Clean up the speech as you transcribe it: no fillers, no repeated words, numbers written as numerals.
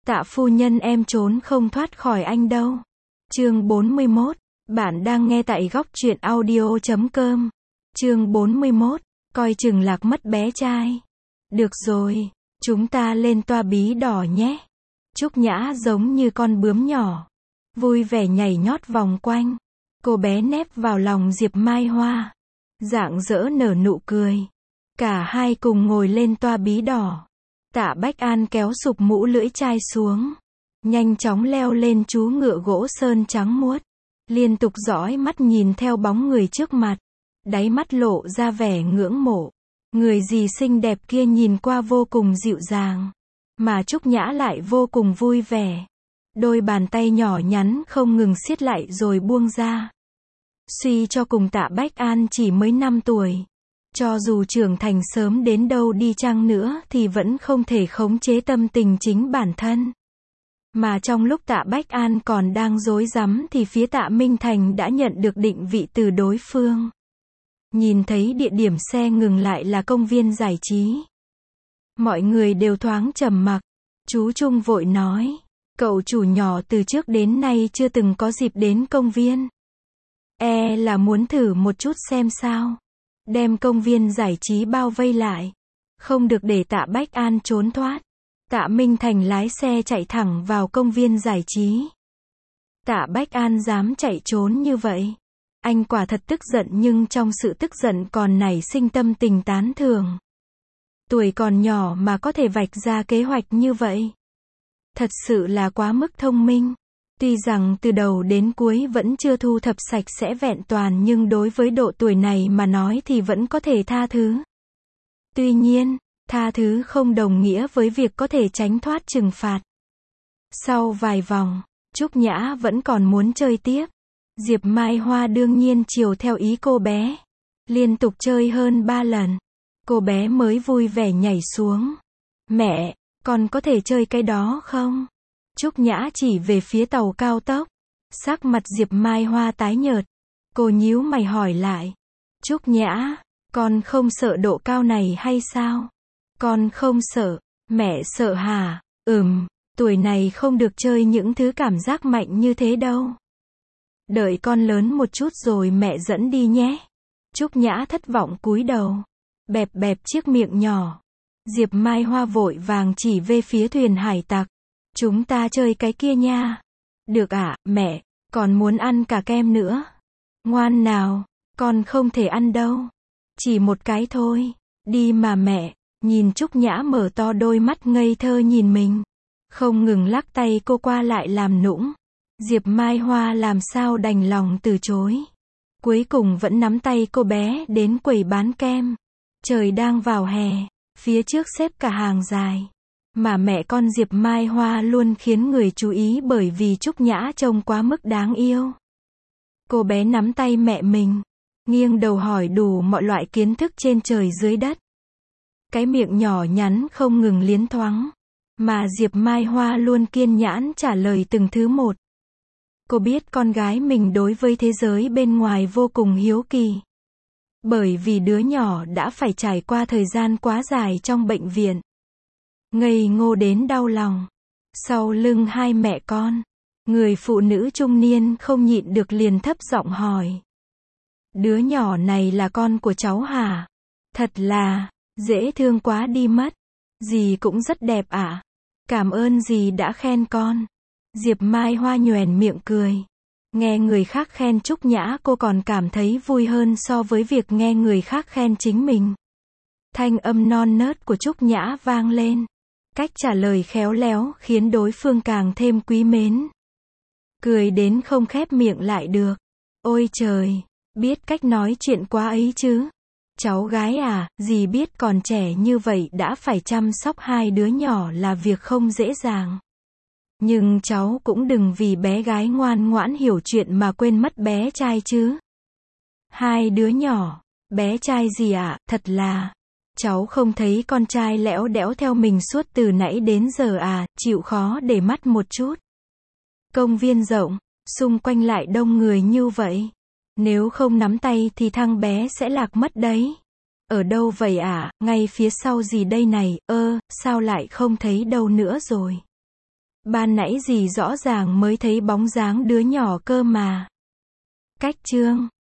Tạ phu nhân em trốn không thoát khỏi anh đâu. Chương 41. Bạn đang nghe tại góc truyện audio.com. Chương 41. Coi chừng lạc mất bé trai. Được rồi, chúng ta lên toa bí đỏ nhé. Trúc Nhã giống như con bướm nhỏ, vui vẻ nhảy nhót vòng quanh. Cô bé nép vào lòng Diệp Mai Hoa, rạng rỡ nở nụ cười. Cả hai cùng ngồi lên toa bí đỏ. Tạ Bách An kéo sụp mũ lưỡi chai xuống, nhanh chóng leo lên chú ngựa gỗ sơn trắng muốt, liên tục dõi mắt nhìn theo bóng người trước mặt, đáy mắt lộ ra vẻ ngưỡng mộ. Người gì xinh đẹp kia nhìn qua vô cùng dịu dàng, mà Trúc Nhã lại vô cùng vui vẻ. Đôi bàn tay nhỏ nhắn không ngừng siết lại rồi buông ra. Suy cho cùng Tạ Bách An chỉ mới 5 tuổi. Cho dù trưởng thành sớm đến đâu đi chăng nữa thì vẫn không thể khống chế tâm tình chính bản thân. Mà trong lúc Tạ Bách An còn đang rối rắm thì phía Tạ Minh Thành đã nhận được định vị từ đối phương. Nhìn thấy địa điểm xe ngừng lại là công viên giải trí. Mọi người đều thoáng trầm mặc. Chú Trung vội nói, cậu chủ nhỏ từ trước đến nay chưa từng có dịp đến công viên. Là muốn thử một chút xem sao. Đem công viên giải trí bao vây lại, không được để Tạ Bách An trốn thoát. Tạ Minh Thành lái xe chạy thẳng vào công viên giải trí. Tạ Bách An dám chạy trốn như vậy, anh quả thật tức giận, nhưng trong sự tức giận còn nảy sinh tâm tình tán thưởng. Tuổi còn nhỏ mà có thể vạch ra kế hoạch như vậy, thật sự là quá mức thông minh. Tuy rằng từ đầu đến cuối vẫn chưa thu thập sạch sẽ vẹn toàn, nhưng đối với độ tuổi này mà nói thì vẫn có thể tha thứ. Tuy nhiên, tha thứ không đồng nghĩa với việc có thể tránh thoát trừng phạt. Sau vài vòng, Trúc Nhã vẫn còn muốn chơi tiếp. Diệp Mai Hoa đương nhiên chiều theo ý cô bé. Liên tục chơi hơn 3 lần, cô bé mới vui vẻ nhảy xuống. Mẹ, con có thể chơi cái đó không? Trúc Nhã chỉ về phía tàu cao tốc. Sắc mặt Diệp Mai Hoa tái nhợt. Cô nhíu mày hỏi lại. Trúc Nhã, con không sợ độ cao này hay sao? Con không sợ. Mẹ sợ hả? Tuổi này không được chơi những thứ cảm giác mạnh như thế đâu. Đợi con lớn một chút rồi mẹ dẫn đi nhé. Trúc Nhã thất vọng cúi đầu, bẹp bẹp chiếc miệng nhỏ. Diệp Mai Hoa vội vàng chỉ về phía thuyền hải tặc. Chúng ta chơi cái kia nha. Được ạ, mẹ, còn muốn ăn cả kem nữa. Ngoan nào, con không thể ăn đâu. Chỉ một cái thôi. Đi mà mẹ. Nhìn Trúc Nhã mở to đôi mắt ngây thơ nhìn mình, không ngừng lắc tay cô qua lại làm nũng. Diệp Mai Hoa làm sao đành lòng từ chối. Cuối cùng vẫn nắm tay cô bé đến quầy bán kem. Trời đang vào hè, phía trước xếp cả hàng dài. Mà mẹ con Diệp Mai Hoa luôn khiến người chú ý bởi vì Trúc Nhã trông quá mức đáng yêu. Cô bé nắm tay mẹ mình, nghiêng đầu hỏi đủ mọi loại kiến thức trên trời dưới đất. Cái miệng nhỏ nhắn không ngừng liến thoáng, mà Diệp Mai Hoa luôn kiên nhẫn trả lời từng thứ một. Cô biết con gái mình đối với thế giới bên ngoài vô cùng hiếu kỳ. Bởi vì đứa nhỏ đã phải trải qua thời gian quá dài trong bệnh viện. Ngây ngô đến đau lòng. Sau lưng hai mẹ con, người phụ nữ trung niên không nhịn được liền thấp giọng hỏi. Đứa nhỏ này là con của cháu hả? Thật là dễ thương quá đi mất. Dì cũng rất đẹp ạ. Cảm ơn dì đã khen con. Diệp Mai Hoa nhoẻn miệng cười. Nghe người khác khen Trúc Nhã cô còn cảm thấy vui hơn so với việc nghe người khác khen chính mình. Thanh âm non nớt của Trúc Nhã vang lên. Cách trả lời khéo léo khiến đối phương càng thêm quý mến. Cười đến không khép miệng lại được. Ôi trời, biết cách nói chuyện quá ấy chứ. Cháu gái à, dì biết còn trẻ như vậy đã phải chăm sóc hai đứa nhỏ là việc không dễ dàng. Nhưng cháu cũng đừng vì bé gái ngoan ngoãn hiểu chuyện mà quên mất bé trai chứ. Hai đứa nhỏ, bé trai gì ạ, thật là. Cháu không thấy con trai lẽo đẽo theo mình suốt từ nãy đến giờ à, chịu khó để mắt một chút. Công viên rộng, xung quanh lại đông người như vậy. Nếu không nắm tay thì thằng bé sẽ lạc mất đấy. Ở đâu vậy ạ? Ngay phía sau gì đây này, sao lại không thấy đâu nữa rồi? Ban nãy dì rõ ràng mới thấy bóng dáng đứa nhỏ cơ mà. Cách chương